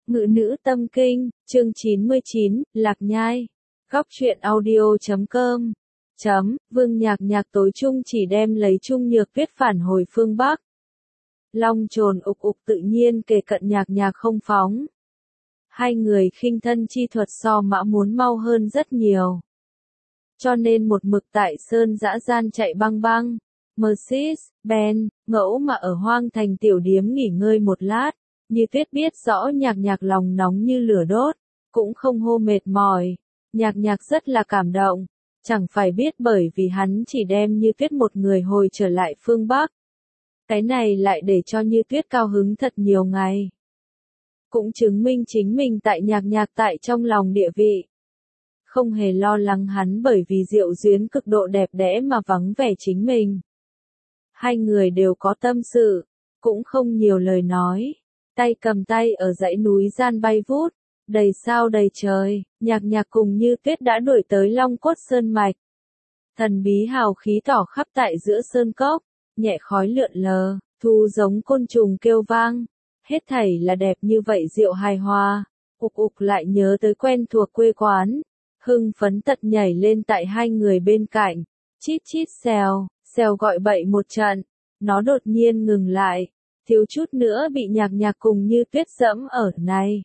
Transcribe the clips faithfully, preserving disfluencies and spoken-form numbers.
Ngự nữ tâm kinh, chương chín mươi chín, Lạc Nhai. Góc truyện audio chấm com. Chấm, Vương Nhạc Nhạc tối trung chỉ đem lấy Trung Nhược Tuyết phản hồi phương Bắc. Long trồn ục ục tự nhiên kề cận Nhạc Nhạc không phóng. Hai người khinh thân chi thuật so mã muốn mau hơn rất nhiều. Cho nên một mực tại sơn dã gian chạy băng băng. Mercedes, Ben, ngẫu mà ở hoang thành tiểu điếm nghỉ ngơi một lát. Như Tuyết biết rõ Nhạc Nhạc lòng nóng như lửa đốt, cũng không hô mệt mỏi. Nhạc Nhạc rất là cảm động, chẳng phải biết bởi vì hắn chỉ đem Như Tuyết một người hồi trở lại phương Bắc. Cái này lại để cho Như Tuyết cao hứng thật nhiều ngày. Cũng chứng minh chính mình tại Nhạc Nhạc tại trong lòng địa vị. Không hề lo lắng hắn bởi vì Diệu Duyến cực độ đẹp đẽ mà vắng vẻ chính mình. Hai người đều có tâm sự, cũng không nhiều lời nói. Tay cầm tay ở dãy núi gian bay vút, đầy sao đầy trời, Nhạc Nhạc cùng Như Tuyết đã đuổi tới Long Cốt Sơn Mạch. Thần bí hào khí tỏ khắp tại giữa sơn cốc, nhẹ khói lượn lờ, thu giống côn trùng kêu vang, hết thảy là đẹp như vậy diệu hài hòa, ục ục lại nhớ tới quen thuộc quê quán, hưng phấn tật nhảy lên tại hai người bên cạnh, chít chít xèo, xèo gọi bậy một trận, nó đột nhiên ngừng lại. Thiếu chút nữa bị Nhạc Nhạc cùng Như Tuyết dẫm ở này.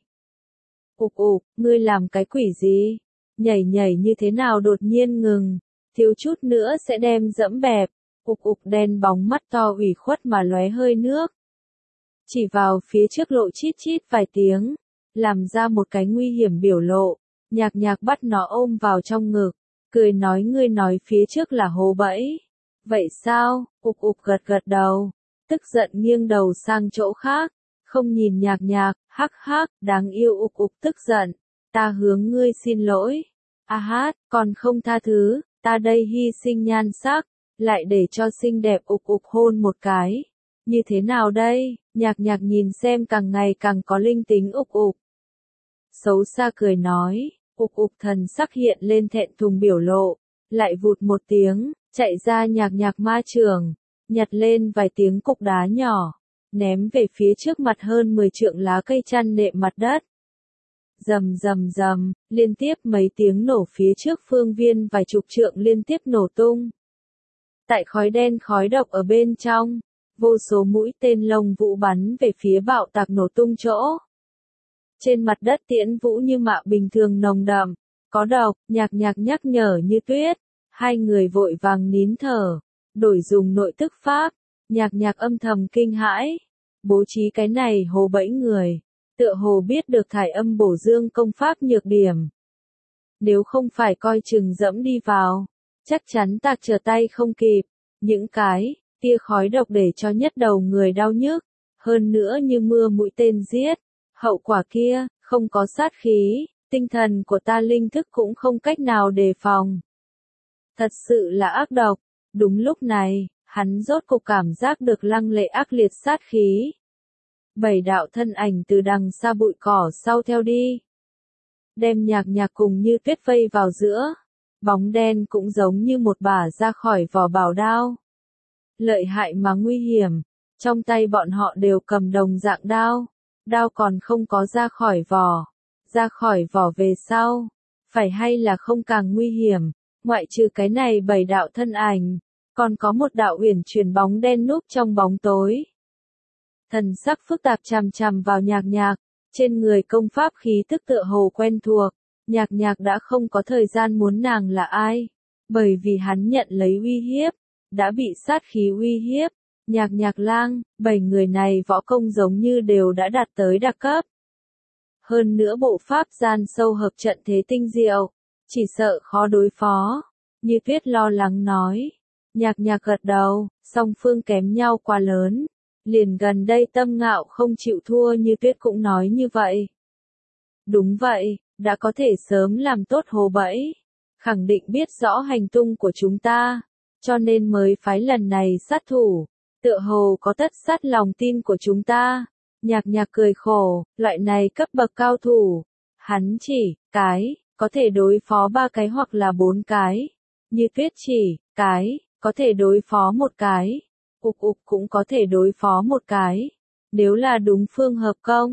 Ục ục, ngươi làm cái quỷ gì? Nhảy nhảy như thế nào đột nhiên ngừng, thiếu chút nữa sẽ đem dẫm bẹp. Ục ục đen bóng mắt to ủy khuất mà lóe hơi nước. Chỉ vào phía trước lộ chít chít vài tiếng, làm ra một cái nguy hiểm biểu lộ. Nhạc Nhạc bắt nó ôm vào trong ngực, cười nói ngươi nói phía trước là hố bẫy. Vậy sao? Ục ục gật gật đầu. Tức giận nghiêng đầu sang chỗ khác, không nhìn Nhạc Nhạc, hắc hắc, đáng yêu ục ục tức giận, ta hướng ngươi xin lỗi, a hát, còn không tha thứ, ta đây hy sinh nhan sắc, lại để cho xinh đẹp ục ục hôn một cái, như thế nào đây, Nhạc Nhạc nhìn xem càng ngày càng có linh tính ục ục. Xấu xa cười nói, ục ục thần sắc hiện lên thẹn thùng biểu lộ, lại vụt một tiếng, chạy ra Nhạc Nhạc ma trường. Nhặt lên vài tiếng cục đá nhỏ, ném về phía trước mặt hơn mười trượng lá cây chăn nệm mặt đất. Rầm rầm rầm, liên tiếp mấy tiếng nổ phía trước phương viên vài chục trượng liên tiếp nổ tung. Tại khói đen khói độc ở bên trong, vô số mũi tên lông vũ bắn về phía bạo tạc nổ tung chỗ. Trên mặt đất tiễn vũ như mạ bình thường nồng đậm, có độc, Nhạc Nhạc nhắc nhở Như Tuyết, hai người vội vàng nín thở. Đổi dùng nội tức pháp, Nhạc Nhạc âm thầm kinh hãi, bố trí cái này hồ bẫy người, tựa hồ biết được thải âm bổ dương công pháp nhược điểm. Nếu không phải coi chừng dẫm đi vào, chắc chắn tạc trở tay không kịp, những cái tia khói độc để cho nhất đầu người đau nhức, hơn nữa như mưa mũi tên giết, hậu quả kia, không có sát khí, tinh thần của ta linh thức cũng không cách nào đề phòng. Thật sự là ác độc. Đúng lúc này, hắn rốt cục cảm giác được lăng lệ ác liệt sát khí. Bảy đạo thân ảnh từ đằng xa bụi cỏ sau theo đi. Đem Nhạc Nhạc cùng Như Tuyết vây vào giữa. Bóng đen cũng giống như một bả ra khỏi vỏ bảo đao. Lợi hại mà nguy hiểm. Trong tay bọn họ đều cầm đồng dạng đao. Đao còn không có ra khỏi vỏ. Ra khỏi vỏ về sau. Phải hay là không càng nguy hiểm. Ngoại trừ cái này bảy đạo thân ảnh. Còn có một đạo uyển chuyển bóng đen núp trong bóng tối. Thần sắc phức tạp chằm chằm vào Nhạc Nhạc, trên người công pháp khí tức tựa hồ quen thuộc, Nhạc Nhạc đã không có thời gian muốn nàng là ai, bởi vì hắn nhận lấy uy hiếp, đã bị sát khí uy hiếp, Nhạc Nhạc Lang, bảy người này võ công giống như đều đã đạt tới đặc cấp. Hơn nữa bộ pháp gian sâu hợp trận thế tinh diệu, chỉ sợ khó đối phó, Như Tuyết lo lắng nói. Nhạc Nhạc gật đầu, song phương kém nhau quá lớn. Liền gần đây Tâm Ngạo không chịu thua Như Tuyết cũng nói như vậy. Đúng vậy, đã có thể sớm làm tốt hồ bẫy. Khẳng định biết rõ hành tung của chúng ta. Cho nên mới phái lần này sát thủ. Tựa hồ có tất sát lòng tin của chúng ta. Nhạc Nhạc cười khổ, loại này cấp bậc cao thủ. Hắn chỉ, cái, có thể đối phó ba cái hoặc là bốn cái. Như Tuyết chỉ, cái. Có thể đối phó một cái, ục ục cũng có thể đối phó một cái. Nếu là đúng phương hợp công,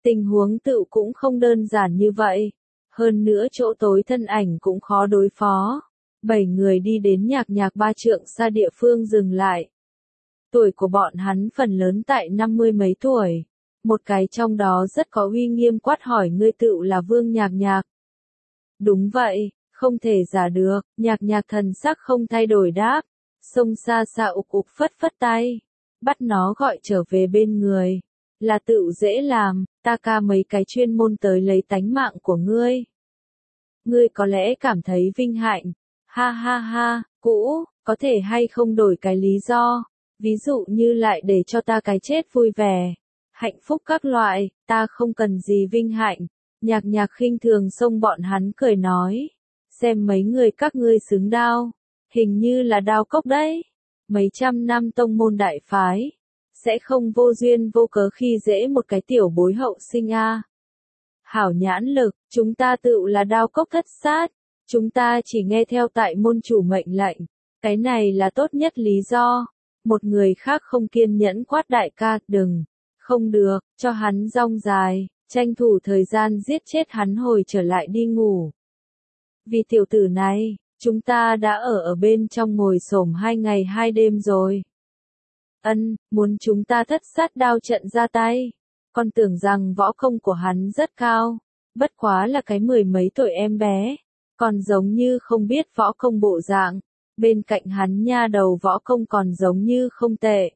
Tình huống tựu cũng không đơn giản như vậy. Hơn nữa chỗ tối thân ảnh cũng khó đối phó. Bảy người đi đến nhạc nhạc ba trượng xa địa phương dừng lại. Tuổi của bọn hắn phần lớn tại năm mươi mấy tuổi. Một cái trong đó rất có uy nghiêm quát hỏi ngươi tựu là Vương Nhạc Nhạc. Đúng vậy, không thể giả được, nhạc nhạc thần sắc không thay đổi đáp. Sông xa xa ục ục phất phất tay. Bắt nó gọi trở về bên người. Là tựu dễ làm, ta ca mấy cái chuyên môn tới lấy tánh mạng của ngươi. Ngươi có lẽ cảm thấy vinh hạnh. Ha ha ha, cũ, có thể hay không đổi cái lý do. Ví dụ như lại để cho ta cái chết vui vẻ. Hạnh phúc các loại, ta không cần gì vinh hạnh. Nhạc nhạc khinh thường xông bọn hắn cười nói. Xem mấy người các ngươi xứng đao. Hình như là đao cốc đấy. Mấy trăm năm tông môn đại phái. Sẽ không vô duyên vô cớ khi dễ một cái tiểu bối hậu sinh a. Hảo nhãn lực, chúng ta tự là đao cốc thất sát. Chúng ta chỉ nghe theo tại môn chủ mệnh lệnh. Cái này là tốt nhất lý do. Một người khác không kiên nhẫn quát đại ca, đừng. Không được, cho hắn rong dài, tranh thủ thời gian giết chết hắn hồi trở lại đi ngủ. Vì tiểu tử này, chúng ta đã ở ở bên trong ngồi xổm hai ngày hai đêm rồi. Ân, muốn chúng ta thất sát đao trận ra tay. Con tưởng rằng võ công của hắn rất cao, bất quá là cái mười mấy tuổi em bé, còn giống như không biết võ công bộ dạng. Bên cạnh hắn nha đầu võ công còn giống như không tệ.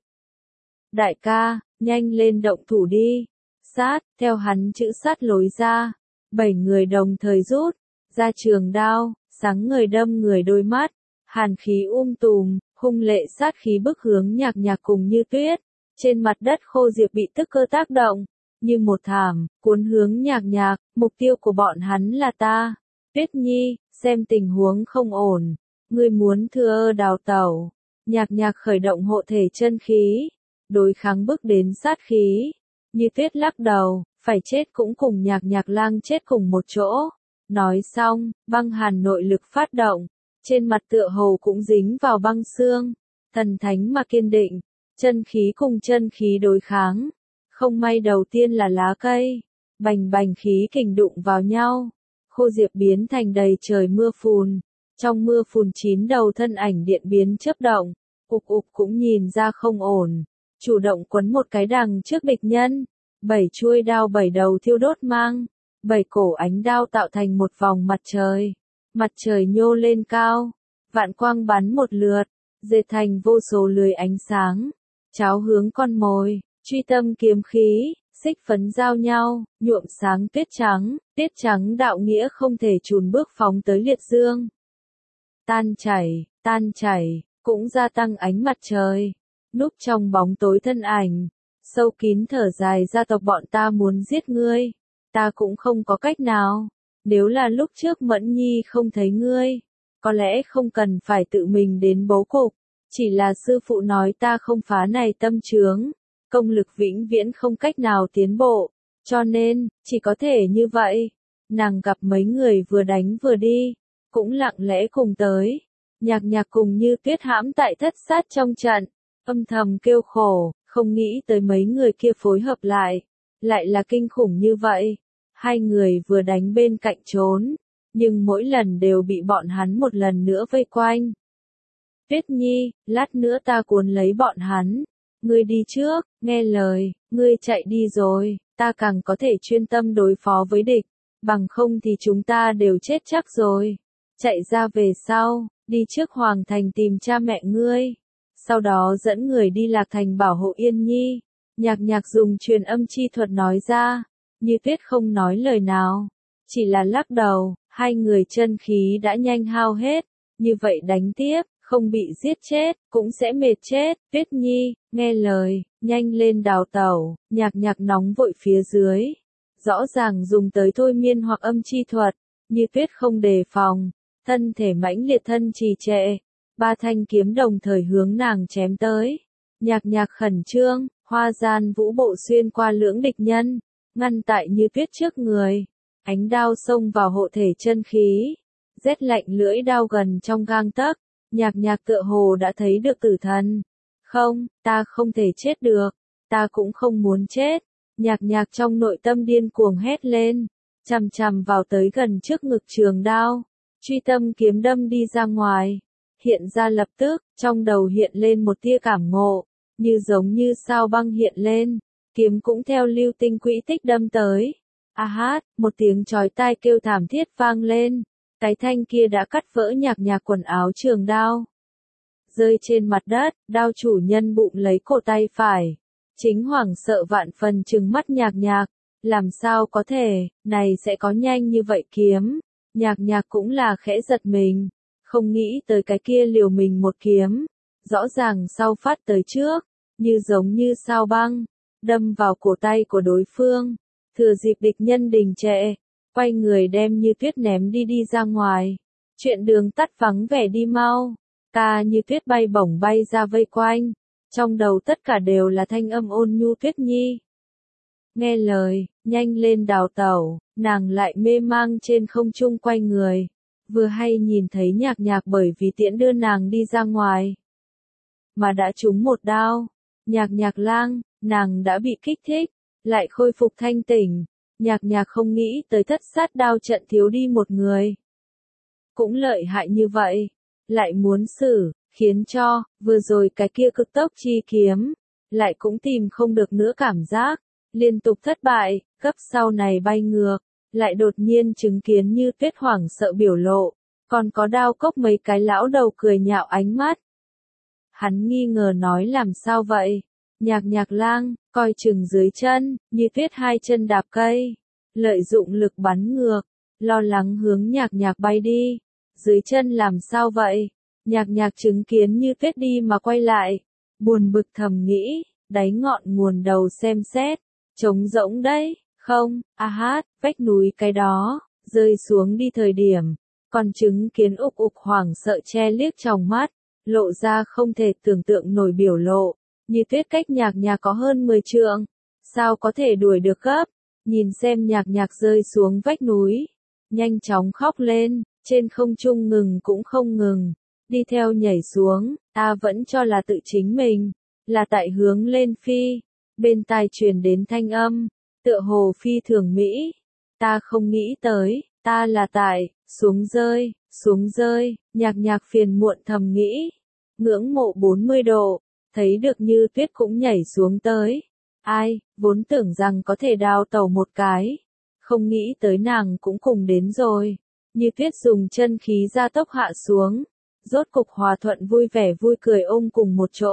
Đại ca, nhanh lên động thủ đi. Sát, theo hắn chữ sát lối ra. Bảy người đồng thời rút, ra trường đao, sáng người đâm người đôi mắt. Hàn khí um tùm, hung lệ sát khí bức hướng nhạc nhạc cùng Như Tuyết. Trên mặt đất khô diệp bị tức cơ tác động. Như một thảm, cuốn hướng nhạc nhạc, mục tiêu của bọn hắn là ta. Tuyết Nhi, xem tình huống không ổn. Ngươi muốn thừa đào tẩu. Nhạc nhạc khởi động hộ thể chân khí. Đối kháng bước đến sát khí. Như Tuyết lắc đầu, phải chết cũng cùng nhạc nhạc lang chết cùng một chỗ. Nói xong, băng hàn nội lực phát động. Trên mặt tựa hồ cũng dính vào băng xương. Thần thánh mà kiên định. Chân khí cùng chân khí đối kháng. Không may đầu tiên là lá cây. Bành bành khí kình đụng vào nhau. Khô diệp biến thành đầy trời mưa phùn. Trong mưa phùn chín đầu thân ảnh điện biến chớp động. Ục ục cũng nhìn ra không ổn. Chủ động quấn một cái đằng trước địch nhân. Bảy chuôi đao bảy đầu thiêu đốt mang. Bảy cổ ánh đao tạo thành một vòng mặt trời. Mặt trời nhô lên cao. Vạn quang bắn một lượt. Dệt thành vô số lưới ánh sáng. Cháo hướng con mồi. Truy tâm kiếm khí. Xích phấn giao nhau. Nhuộm sáng tuyết trắng. Tiết trắng đạo nghĩa không thể chùn bước phóng tới liệt dương. Tan chảy, tan chảy. Cũng gia tăng ánh mặt trời. Núp trong bóng tối thân ảnh. Sâu kín thở dài gia tộc bọn ta muốn giết ngươi. Ta cũng không có cách nào. Nếu là lúc trước Mẫn Nhi không thấy ngươi. Có lẽ không cần phải tự mình đến bố cục. Chỉ là sư phụ nói ta không phá này tâm chướng. Công lực vĩnh viễn không cách nào tiến bộ. Cho nên, chỉ có thể như vậy. Nàng gặp mấy người vừa đánh vừa đi. Cũng lặng lẽ cùng tới. Nhạc nhạc cùng Như Tuyết hãm tại thất sát trong trận. Âm thầm kêu khổ, không nghĩ tới mấy người kia phối hợp lại. Lại là kinh khủng như vậy. Hai người vừa đánh bên cạnh trốn. Nhưng mỗi lần đều bị bọn hắn một lần nữa vây quanh. Tuyết Nhi, lát nữa ta cuốn lấy bọn hắn. Ngươi đi trước, nghe lời, ngươi chạy đi rồi, ta càng có thể chuyên tâm đối phó với địch. Bằng không thì chúng ta đều chết chắc rồi. Chạy ra về sau, đi trước Hoàng Thành tìm cha mẹ ngươi. Sau đó dẫn người đi Lạc Thành bảo hộ Yên Nhi. Nhạc nhạc dùng truyền âm chi thuật nói ra. Như Tuyết không nói lời nào. Chỉ là lắc đầu, hai người chân khí đã nhanh hao hết. Như vậy đánh tiếp, không bị giết chết, cũng sẽ mệt chết. Tuyết Nhi, nghe lời, nhanh lên đào tẩu. Nhạc nhạc nóng vội phía dưới. Rõ ràng dùng tới thôi miên hoặc âm chi thuật. Như Tuyết không đề phòng. Thân thể mãnh liệt thân trì trệ. Ba thanh kiếm đồng thời hướng nàng chém tới. Nhạc nhạc khẩn trương, hoa gian vũ bộ xuyên qua lưỡng địch nhân. Ngăn tại Như Tuyết trước người. Ánh đao xông vào hộ thể chân khí. Rét lạnh lưỡi đao gần trong gang tấc. Nhạc nhạc tựa hồ đã thấy được tử thần. Không, ta không thể chết được. Ta cũng không muốn chết. Nhạc nhạc trong nội tâm điên cuồng hét lên, chằm chằm vào tới gần trước ngực trường đao, truy tâm kiếm đâm đi ra ngoài. Hiện ra lập tức, trong đầu hiện lên một tia cảm ngộ, như giống như sao băng hiện lên, kiếm cũng theo lưu tinh quỹ tích đâm tới. A hát, một tiếng chói tai kêu thảm thiết vang lên, cái thanh kia đã cắt vỡ nhạc nhạc quần áo trường đao. Rơi trên mặt đất, đao chủ nhân bụng lấy cổ tay phải. Chính hoảng sợ vạn phần trừng mắt nhạc nhạc, làm sao có thể, này sẽ có nhanh như vậy kiếm. Nhạc nhạc cũng là khẽ giật mình, không nghĩ tới cái kia liều mình một kiếm, rõ ràng sau phát tới trước, như giống như sao băng, đâm vào cổ tay của đối phương, thừa dịp địch nhân đình trệ, quay người đem Như Tuyết ném đi đi ra ngoài. Chuyện đường tắt vắng vẻ đi mau, ca Như Tuyết bay bổng bay ra vây quanh, trong đầu tất cả đều là thanh âm ôn nhu Tuyết Nhi. Nghe lời, nhanh lên đào tẩu, nàng lại mê mang trên không trung quay người, vừa hay nhìn thấy nhạc nhạc bởi vì tiễn đưa nàng đi ra ngoài, mà đã trúng một đao. Nhạc nhạc lang, nàng đã bị kích thích, lại khôi phục thanh tỉnh, nhạc nhạc không nghĩ tới thất sát đao trận thiếu đi một người. Cũng lợi hại như vậy, lại muốn xử, khiến cho, vừa rồi cái kia cực tốc chi kiếm, lại cũng tìm không được nữa cảm giác, liên tục thất bại, cấp sau này bay ngược, lại đột nhiên chứng kiến Như Tuyết hoảng sợ biểu lộ, còn có đao cốc mấy cái lão đầu cười nhạo ánh mắt. Hắn nghi ngờ nói làm sao vậy? Nhạc nhạc lang, coi chừng dưới chân, Như Tuyết hai chân đạp cây, lợi dụng lực bắn ngược, lo lắng hướng nhạc nhạc bay đi. Dưới chân làm sao vậy? Nhạc nhạc chứng kiến Như Tuyết đi mà quay lại, buồn bực thầm nghĩ, đáy ngọn nguồn đầu xem xét, trống rỗng đấy, không, a hát, vách núi cái đó, rơi xuống đi thời điểm, còn chứng kiến ục ục hoảng sợ che liếc trong mắt, lộ ra không thể tưởng tượng nổi biểu lộ. Như Tuyết cách nhạc nhạc có hơn mười trượng, sao có thể đuổi được gấp, nhìn xem nhạc nhạc rơi xuống vách núi, nhanh chóng khóc lên, trên không trung ngừng cũng không ngừng, đi theo nhảy xuống, ta vẫn cho là tự chính mình, là tại hướng lên phi, bên tai truyền đến thanh âm, tựa hồ phi thường mỹ, ta không nghĩ tới, ta là tại, xuống rơi, xuống rơi, nhạc nhạc phiền muộn thầm nghĩ, ngưỡng mộ bốn mươi độ. Thấy được Như Tuyết cũng nhảy xuống tới. Ai, vốn tưởng rằng có thể đào tẩu một cái. Không nghĩ tới nàng cũng cùng đến rồi. Như Tuyết dùng chân khí gia tốc hạ xuống. Rốt cục hòa thuận vui vẻ vui cười ôm cùng một chỗ.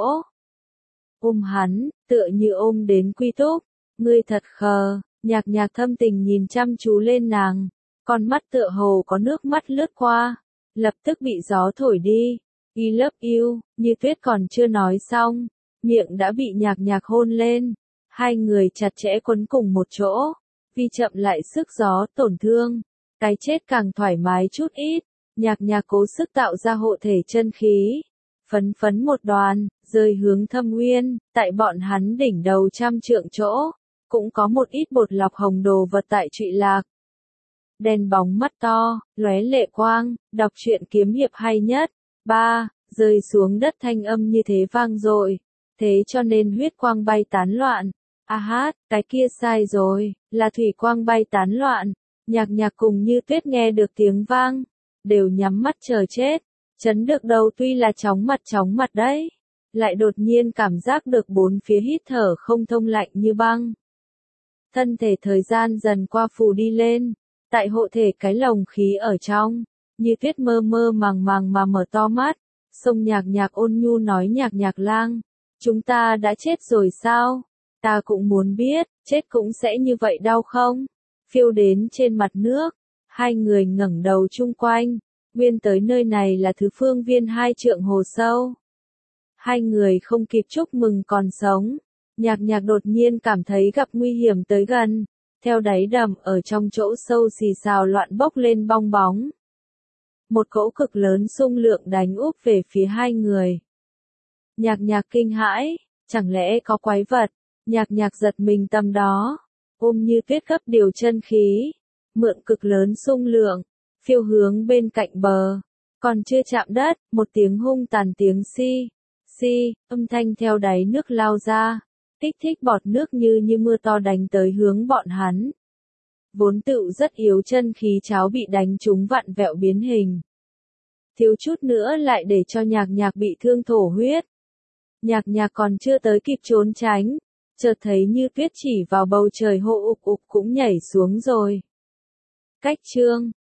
Ôm hắn, tựa như ôm đến quy túc. Ngươi thật khờ, nhạc nhạc thâm tình nhìn chăm chú lên nàng. Con mắt tựa hồ có nước mắt lướt qua. Lập tức bị gió thổi đi. I love you, Như Tuyết còn chưa nói xong, miệng đã bị nhạc nhạc hôn lên, hai người chặt chẽ quấn cùng một chỗ, vì chậm lại sức gió tổn thương, cái chết càng thoải mái chút ít, nhạc nhạc cố sức tạo ra hộ thể chân khí, phấn phấn một đoàn, rơi hướng Thâm Uyên, tại bọn hắn đỉnh đầu trăm trượng chỗ, cũng có một ít bột lọc hồng đồ vật tại trụy lạc. Đèn bóng mắt to, lóe lệ quang, đọc truyện kiếm hiệp hay nhất. Ba, rơi xuống đất thanh âm như thế vang dội, thế cho nên huyết quang bay tán loạn. A hát, cái kia sai rồi, là thủy quang bay tán loạn. Nhạc nhạc cùng Như Tuyết nghe được tiếng vang, đều nhắm mắt chờ chết. Chấn được đầu tuy là chóng mặt chóng mặt đấy, lại đột nhiên cảm giác được bốn phía hít thở không thông lạnh như băng. Thân thể thời gian dần qua phù đi lên, tại hộ thể cái lồng khí ở trong. Như Tuyết mơ mơ màng màng mà mở to mắt, sông nhạc nhạc ôn nhu nói nhạc nhạc lang, chúng ta đã chết rồi sao? Ta cũng muốn biết, chết cũng sẽ như vậy đau không? Phiêu đến trên mặt nước, hai người ngẩng đầu chung quanh, nguyên tới nơi này là thứ phương viên hai trượng hồ sâu. Hai người không kịp chúc mừng còn sống, nhạc nhạc đột nhiên cảm thấy gặp nguy hiểm tới gần, theo đáy đầm ở trong chỗ sâu xì xào loạn bốc lên bong bóng. Một cỗ cực lớn xung lượng đánh úp về phía hai người. Nhạc nhạc kinh hãi, chẳng lẽ có quái vật, nhạc nhạc giật mình tầm đó, ôm Như Tuyết gấp điều chân khí, mượn cực lớn xung lượng, phiêu hướng bên cạnh bờ, còn chưa chạm đất, một tiếng hung tàn tiếng xi, xi, âm thanh theo đáy nước lao ra, kích thích bọt nước như như mưa to đánh tới hướng bọn hắn. Vốn tựu rất yếu chân khí cháo bị đánh trúng vặn vẹo biến hình. Thiếu chút nữa lại để cho nhạc nhạc bị thương thổ huyết. Nhạc nhạc còn chưa tới kịp trốn tránh, chợt thấy như tuyết chỉ vào bầu trời hô ục ục cũng nhảy xuống rồi. Cách chương